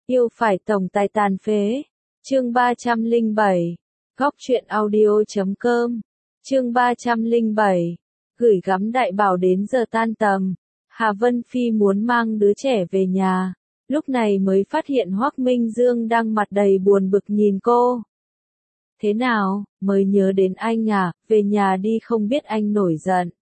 Yêu phải tổng tài tàn phế. Chương 307. Góc truyện audio.com. Chương 307. Gửi gắm đại bảo đến giờ tan tầm. Hà Vân Phi muốn mang đứa trẻ về nhà. Lúc này mới phát hiện Hoắc Minh Dương đang mặt đầy buồn bực nhìn cô. Thế nào, mới nhớ đến anh à, về nhà đi không biết anh nổi giận.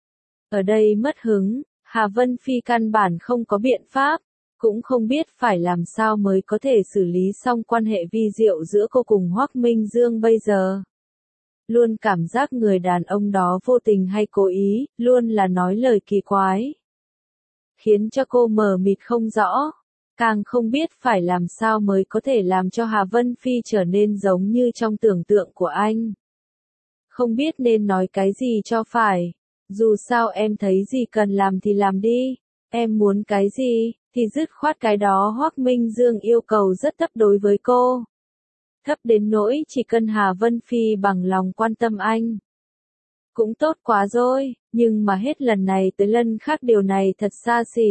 Ở đây mất hứng, Hà Vân Phi căn bản không có biện pháp, cũng không biết phải làm sao mới có thể xử lý xong quan hệ vi diệu giữa cô cùng Hoắc Minh Dương bây giờ. Luôn cảm giác người đàn ông đó vô tình hay cố ý, luôn là nói lời kỳ quái. Khiến cho cô mờ mịt không rõ, càng không biết phải làm sao mới có thể làm cho Hà Vân Phi trở nên giống như trong tưởng tượng của anh. Không biết nên nói cái gì cho phải, dù sao em thấy gì cần làm thì làm đi, em muốn cái gì, thì dứt khoát cái đó. Hoắc Minh Dương yêu cầu rất thấp đối với cô. Thấp đến nỗi chỉ cần Hà Vân Phi bằng lòng quan tâm anh. Cũng tốt quá rồi, nhưng mà hết lần này tới lần khác điều này thật xa xỉ.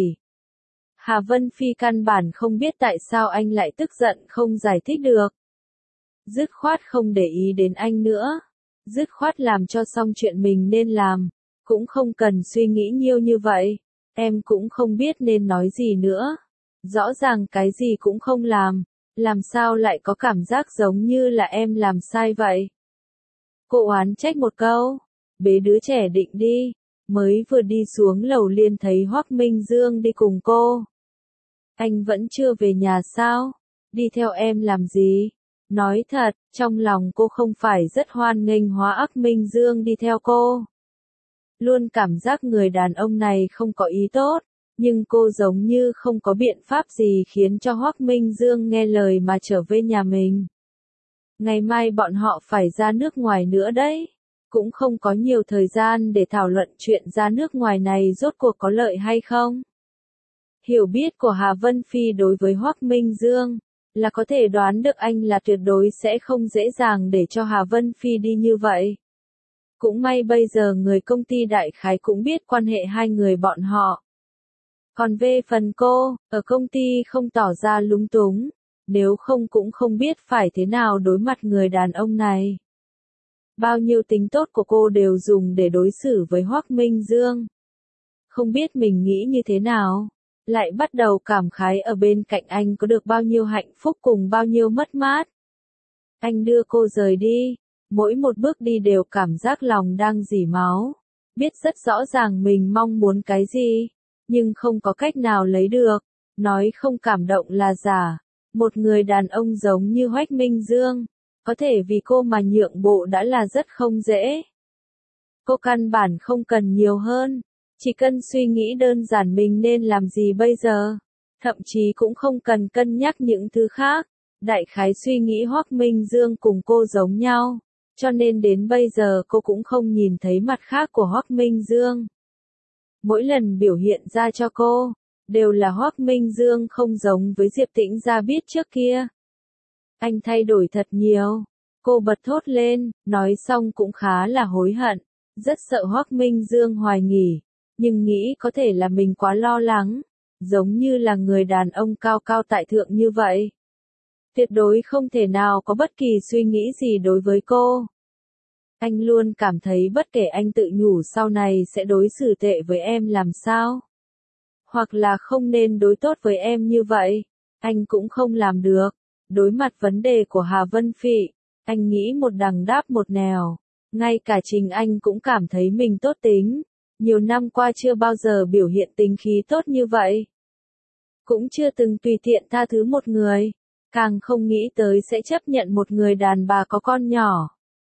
Hà Vân Phi căn bản không biết tại sao anh lại tức giận không giải thích được. Dứt khoát không để ý đến anh nữa. Dứt khoát làm cho xong chuyện mình nên làm. Cũng không cần suy nghĩ nhiều như vậy. Em cũng không biết nên nói gì nữa. Rõ ràng cái gì cũng không làm sao lại có cảm giác giống như là em làm sai vậy. Cô oán trách một câu, bế đứa trẻ định đi, mới vừa đi xuống lầu liền thấy Hoắc Minh Dương đi cùng cô. Anh vẫn chưa về nhà sao? Đi theo em làm gì? Nói thật, trong lòng cô không phải rất hoan nghênh Hoắc Minh Dương đi theo cô. Luôn cảm giác người đàn ông này không có ý tốt, nhưng cô giống như không có biện pháp gì khiến cho Hoắc Minh Dương nghe lời mà trở về nhà mình. Ngày mai bọn họ phải ra nước ngoài nữa đấy, cũng không có nhiều thời gian để thảo luận chuyện ra nước ngoài này rốt cuộc có lợi hay không. Hiểu biết của Hà Vân Phi đối với Hoắc Minh Dương, là có thể đoán được anh là tuyệt đối sẽ không dễ dàng để cho Hà Vân Phi đi như vậy. Cũng may bây giờ người công ty đại khái cũng biết quan hệ hai người bọn họ. Còn về phần cô, ở công ty không tỏ ra lúng túng, nếu không cũng không biết phải thế nào đối mặt người đàn ông này. Bao nhiêu tính tốt của cô đều dùng để đối xử với Hoắc Minh Dương. Không biết mình nghĩ như thế nào, lại bắt đầu cảm khái ở bên cạnh anh có được bao nhiêu hạnh phúc cùng bao nhiêu mất mát. Anh đưa cô rời đi, mỗi một bước đi đều cảm giác lòng đang rỉ máu, biết rất rõ ràng mình mong muốn cái gì, nhưng không có cách nào lấy được, nói không cảm động là giả. Một người đàn ông giống như Hoắc Minh Dương, có thể vì cô mà nhượng bộ đã là rất không dễ. Cô căn bản không cần nhiều hơn, chỉ cần suy nghĩ đơn giản mình nên làm gì bây giờ, thậm chí cũng không cần cân nhắc những thứ khác. Đại khái suy nghĩ Hoắc Minh Dương cùng cô giống nhau, cho nên đến bây giờ cô cũng không nhìn thấy mặt khác của Hoắc Minh Dương. Mỗi lần biểu hiện ra cho cô, đều là Hoắc Minh Dương không giống với Diệp Tĩnh Gia biết trước kia. Anh thay đổi thật nhiều, cô bật thốt lên, nói xong cũng khá là hối hận, rất sợ Hoắc Minh Dương hoài nghi, nhưng nghĩ có thể là mình quá lo lắng, giống như là người đàn ông cao cao tại thượng như vậy. Tuyệt đối không thể nào có bất kỳ suy nghĩ gì đối với cô. Anh luôn cảm thấy bất kể anh tự nhủ sau này sẽ đối xử tệ với em làm sao, hoặc là không nên đối tốt với em như vậy, anh cũng không làm được. Đối mặt vấn đề của Hà Vân Phi, anh nghĩ một đằng đáp một nẻo. Ngay cả chính anh cũng cảm thấy mình tốt tính. Nhiều năm qua chưa bao giờ biểu hiện tính khí tốt như vậy. Cũng chưa từng tùy tiện tha thứ một người. Càng không nghĩ tới sẽ chấp nhận một người đàn bà có con nhỏ.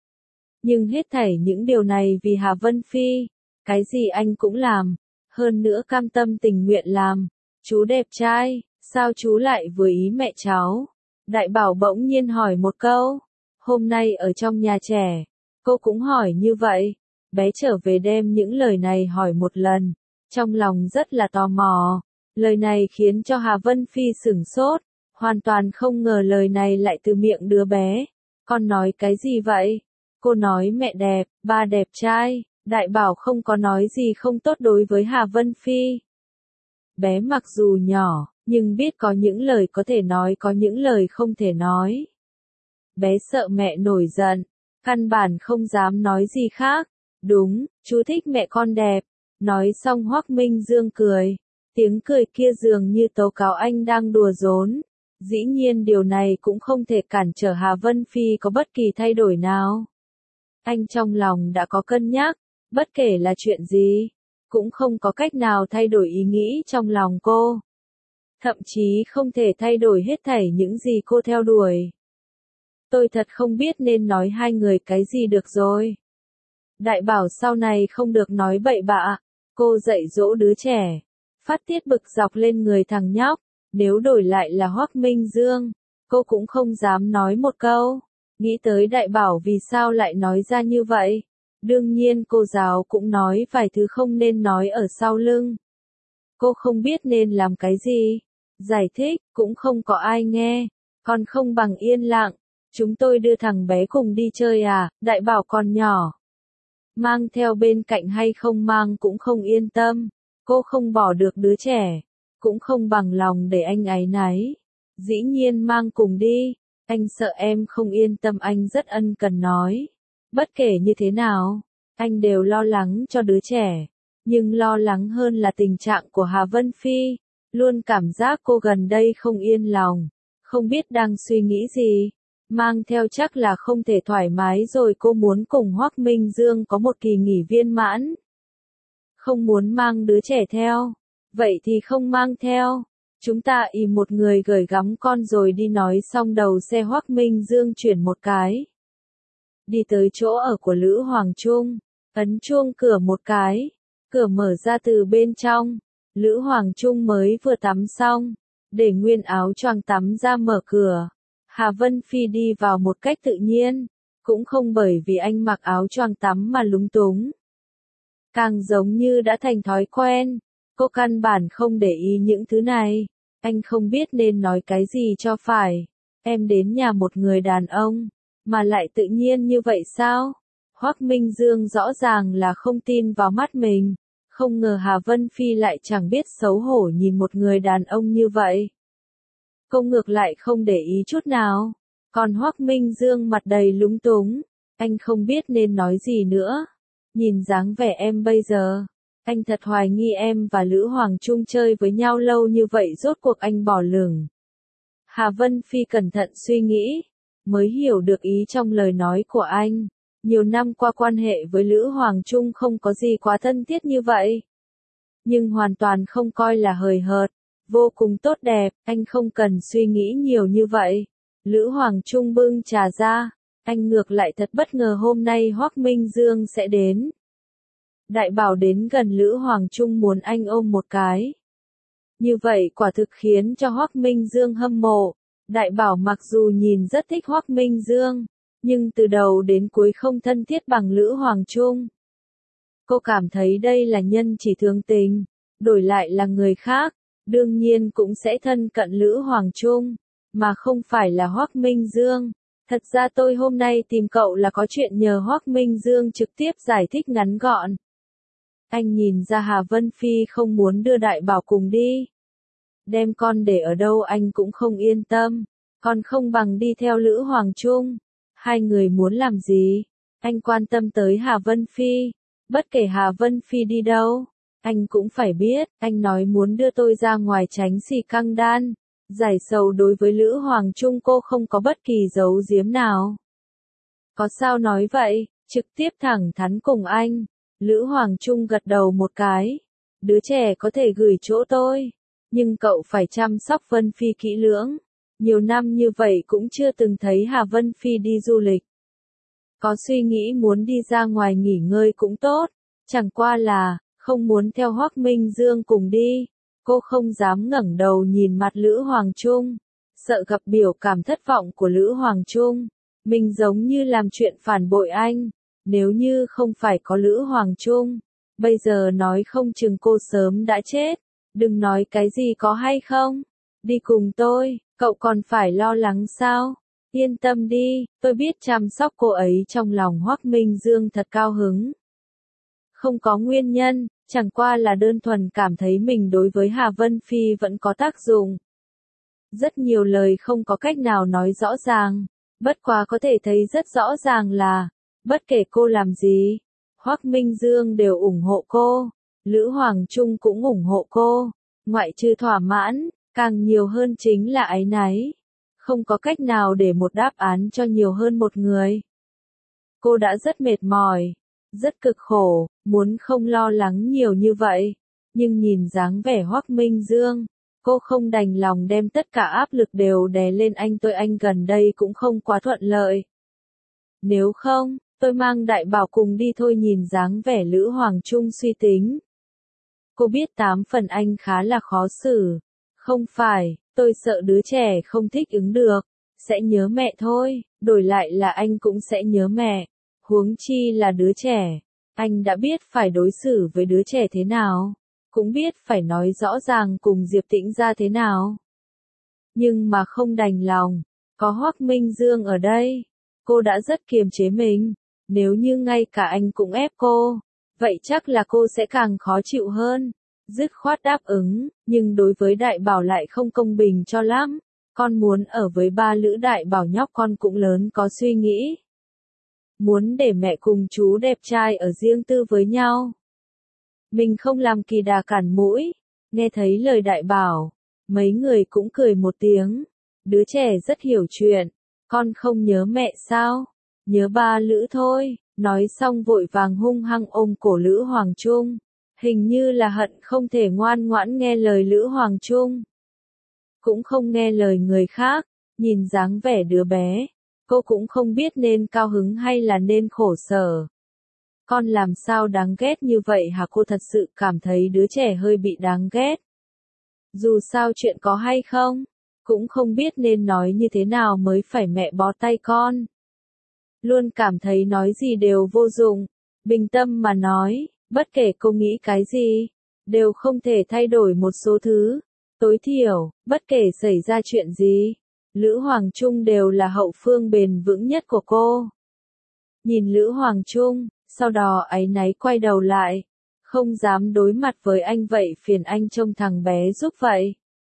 Nhưng hết thảy những điều này vì Hà Vân Phi. Cái gì anh cũng làm. Hơn nữa cam tâm tình nguyện làm. Chú đẹp trai, sao chú lại vừa ý mẹ cháu? Đại bảo bỗng nhiên hỏi một câu. Hôm nay ở trong nhà trẻ, cô cũng hỏi như vậy. Bé trở về đem những lời này hỏi một lần. Trong lòng rất là tò mò. Lời này khiến cho Hà Vân Phi sửng sốt. Hoàn toàn không ngờ lời này lại từ miệng đứa bé. Con nói cái gì vậy? Cô nói mẹ đẹp, ba đẹp trai. Đại bảo không có nói gì không tốt đối với Hà Vân Phi. Bé mặc dù nhỏ, nhưng biết có những lời có thể nói, có những lời không thể nói. Bé sợ mẹ nổi giận, căn bản không dám nói gì khác. Đúng, chú thích mẹ con đẹp. Nói xong Hoắc Minh Dương cười. Tiếng cười kia dường như tố cáo anh đang đùa giỡn. Dĩ nhiên điều này cũng không thể cản trở Hà Vân Phi có bất kỳ thay đổi nào. Anh trong lòng đã có cân nhắc, bất kể là chuyện gì, cũng không có cách nào thay đổi ý nghĩ trong lòng cô. Thậm chí không thể thay đổi hết thảy những gì cô theo đuổi. Tôi thật không biết nên nói hai người cái gì được rồi. Đại bảo sau này không được nói bậy bạ. Cô dạy dỗ đứa trẻ. Phát tiết bực dọc lên người thằng nhóc. Nếu đổi lại là Hoắc Minh Dương, cô cũng không dám nói một câu. Nghĩ tới đại bảo vì sao lại nói ra như vậy. Đương nhiên cô giáo cũng nói vài thứ không nên nói ở sau lưng. Cô không biết nên làm cái gì. Giải thích cũng không có ai nghe. Còn không bằng yên lặng. Chúng tôi đưa thằng bé cùng đi chơi à, đại bảo còn nhỏ. Mang theo bên cạnh hay không mang cũng không yên tâm. Cô không bỏ được đứa trẻ. Cũng không bằng lòng để anh áy náy. Dĩ nhiên mang cùng đi. Anh sợ em không yên tâm, anh rất ân cần nói. Bất kể như thế nào, anh đều lo lắng cho đứa trẻ. Nhưng lo lắng hơn là tình trạng của Hà Vân Phi. Luôn cảm giác cô gần đây không yên lòng. Không biết đang suy nghĩ gì. Mang theo chắc là không thể thoải mái rồi, cô muốn cùng Hoắc Minh Dương có một kỳ nghỉ viên mãn. Không muốn mang đứa trẻ theo. Vậy thì không mang theo. Chúng ta một người gửi gắm con rồi đi, nói xong đầu xe Hoắc Minh Dương chuyển một cái. Đi tới chỗ ở của Lữ Hoàng Trung. Ấn chuông cửa một cái. Cửa mở ra từ bên trong. Lữ Hoàng Trung mới vừa tắm xong. Để nguyên áo choàng tắm ra mở cửa. Hà Vân Phi đi vào một cách tự nhiên. Cũng không bởi vì anh mặc áo choàng tắm mà lúng túng. Càng giống như đã thành thói quen. Cô căn bản không để ý những thứ này. Anh không biết nên nói cái gì cho phải. Em đến nhà một người đàn ông. Mà lại tự nhiên như vậy sao? Hoắc Minh Dương rõ ràng là không tin vào mắt mình. Không ngờ Hà Vân Phi lại chẳng biết xấu hổ nhìn một người đàn ông như vậy. Cô ngược lại không để ý chút nào. Còn Hoắc Minh Dương mặt đầy lúng túng. Anh không biết nên nói gì nữa. Nhìn dáng vẻ em bây giờ. Anh thật hoài nghi em và Lữ Hoàng Trung chơi với nhau lâu như vậy rốt cuộc anh bỏ lửng. Hà Vân Phi cẩn thận suy nghĩ. Mới hiểu được ý trong lời nói của anh. Nhiều năm qua quan hệ với Lữ Hoàng Trung không có gì quá thân thiết như vậy. Nhưng hoàn toàn không coi là hời hợt. Vô cùng tốt đẹp, anh không cần suy nghĩ nhiều như vậy. Lữ Hoàng Trung bưng trà ra. Anh ngược lại thật bất ngờ hôm nay Hoắc Minh Dương sẽ đến. Đại bảo đến gần Lữ Hoàng Trung muốn anh ôm một cái. Như vậy quả thực khiến cho Hoắc Minh Dương hâm mộ. Đại bảo mặc dù nhìn rất thích Hoắc Minh Dương, nhưng từ đầu đến cuối không thân thiết bằng Lữ Hoàng Trung. Cô cảm thấy đây là nhân chỉ thường tình, đổi lại là người khác, đương nhiên cũng sẽ thân cận Lữ Hoàng Trung, mà không phải là Hoắc Minh Dương. Thật ra tôi hôm nay tìm cậu là có chuyện nhờ. Hoắc Minh Dương trực tiếp giải thích ngắn gọn. Anh nhìn ra Hà Vân Phi không muốn đưa đại bảo cùng đi. Đem con để ở đâu anh cũng không yên tâm. Còn không bằng đi theo Lữ Hoàng Trung. Hai người muốn làm gì? Anh quan tâm tới Hà Vân Phi. Bất kể Hà Vân Phi đi đâu, anh cũng phải biết. Anh nói muốn đưa tôi ra ngoài tránh xì căng đan. Giải sầu đối với Lữ Hoàng Trung cô không có bất kỳ giấu giếm nào. Có sao nói vậy, trực tiếp thẳng thắn cùng anh. Lữ Hoàng Trung gật đầu một cái. Đứa trẻ có thể gửi chỗ tôi. Nhưng cậu phải chăm sóc Vân Phi kỹ lưỡng. Nhiều năm như vậy cũng chưa từng thấy Hà Vân Phi đi du lịch. Có suy nghĩ muốn đi ra ngoài nghỉ ngơi cũng tốt. Chẳng qua là, không muốn theo Hoắc Minh Dương cùng đi. Cô không dám ngẩng đầu nhìn mặt Lữ Hoàng Trung. Sợ gặp biểu cảm thất vọng của Lữ Hoàng Trung. Mình giống như làm chuyện phản bội anh. Nếu như không phải có Lữ Hoàng Trung, bây giờ nói không chừng cô sớm đã chết. Đừng nói cái gì có hay không. Đi cùng tôi, cậu còn phải lo lắng sao? Yên tâm đi, tôi biết chăm sóc cô ấy. Trong lòng Hoắc Minh Dương thật cao hứng. Không có nguyên nhân, chẳng qua là đơn thuần cảm thấy mình đối với Hà Vân Phi vẫn có tác dụng. Rất nhiều lời không có cách nào nói rõ ràng, bất quá có thể thấy rất rõ ràng là, bất kể cô làm gì, Hoắc Minh Dương đều ủng hộ cô, Lữ Hoàng Trung cũng ủng hộ cô, ngoại trừ thỏa mãn, càng nhiều hơn chính là áy náy. Không có cách nào để một đáp án cho nhiều hơn một người. Cô đã rất mệt mỏi, rất cực khổ, muốn không lo lắng nhiều như vậy, nhưng nhìn dáng vẻ Hoắc Minh Dương, cô không đành lòng đem tất cả áp lực đều đè lên anh. Anh gần đây cũng không quá thuận lợi. Nếu không, tôi mang Đại Bảo cùng đi thôi. Nhìn dáng vẻ Lữ Hoàng Trung suy tính. Cô biết 8 phần anh khá là khó xử. Không phải, tôi sợ đứa trẻ không thích ứng được, sẽ nhớ mẹ thôi, đổi lại là anh cũng sẽ nhớ mẹ. Huống chi là đứa trẻ, anh đã biết phải đối xử với đứa trẻ thế nào, cũng biết phải nói rõ ràng cùng Diệp Tĩnh ra thế nào. Nhưng mà không đành lòng, có Hoắc Minh Dương ở đây, cô đã rất kiềm chế mình, nếu như ngay cả anh cũng ép cô, vậy chắc là cô sẽ càng khó chịu hơn. Dứt khoát đáp ứng, nhưng đối với Đại Bảo lại không công bình cho lắm. Con muốn ở với ba Lữ. Đại Bảo nhóc con cũng lớn có suy nghĩ. Muốn để mẹ cùng chú đẹp trai ở riêng tư với nhau. Mình không làm kỳ đà cản mũi. Nghe thấy lời Đại Bảo, mấy người cũng cười một tiếng. Đứa trẻ rất hiểu chuyện. Con không nhớ mẹ sao? Nhớ ba Lữ thôi. Nói xong vội vàng hung hăng ôm cổ Lữ Hoàng Trung. Hình như là hận không thể ngoan ngoãn nghe lời Lữ Hoàng Trung. Cũng không nghe lời người khác, nhìn dáng vẻ đứa bé, cô cũng không biết nên cao hứng hay là nên khổ sở. Con làm sao đáng ghét như vậy hả? Cô thật sự cảm thấy đứa trẻ hơi bị đáng ghét. Dù sao chuyện có hay không, cũng không biết nên nói như thế nào mới phải mẹ bó tay con. Luôn cảm thấy nói gì đều vô dụng, bình tâm mà nói. Bất kể cô nghĩ cái gì, đều không thể thay đổi một số thứ. Tối thiểu, bất kể xảy ra chuyện gì, Lữ Hoàng Trung đều là hậu phương bền vững nhất của cô. Nhìn Lữ Hoàng Trung, sau đó áy náy quay đầu lại. Không dám đối mặt với anh vậy phiền anh trông thằng bé giúp vậy.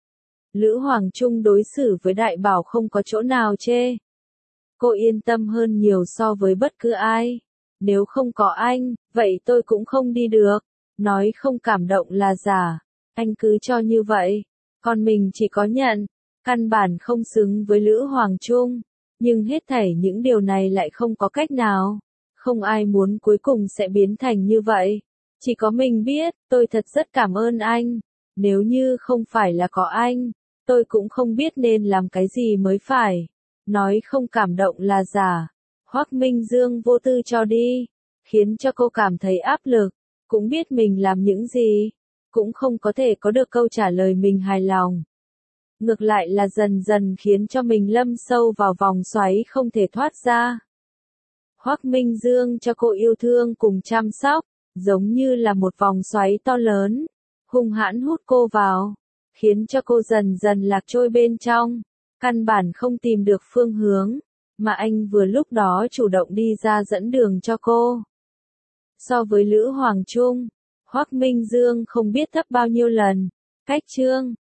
Lữ Hoàng Trung đối xử với Đại Bảo không có chỗ nào chê. Cô yên tâm hơn nhiều so với bất cứ ai. Nếu không có anh, vậy tôi cũng không đi được. Nói không cảm động là giả. Anh cứ cho như vậy. Còn mình chỉ có nhận. Căn bản không xứng với Lữ Hoàng Trung. Nhưng hết thảy những điều này lại không có cách nào. Không ai muốn cuối cùng sẽ biến thành như vậy. Chỉ có mình biết, tôi thật rất cảm ơn anh. Nếu như không phải là có anh, tôi cũng không biết nên làm cái gì mới phải. Nói không cảm động là giả. Hoắc Minh Dương vô tư cho đi, khiến cho cô cảm thấy áp lực, cũng biết mình làm những gì, cũng không có thể có được câu trả lời mình hài lòng. Ngược lại là dần dần khiến cho mình lâm sâu vào vòng xoáy không thể thoát ra. Hoắc Minh Dương cho cô yêu thương cùng chăm sóc, giống như là một vòng xoáy to lớn, hung hãn hút cô vào, khiến cho cô dần dần lạc trôi bên trong, căn bản không tìm được phương hướng. Mà anh vừa lúc đó chủ động đi ra dẫn đường cho cô. So với Lữ Hoàng Trung, Hoắc Minh Dương không biết thấp bao nhiêu lần. Cách chương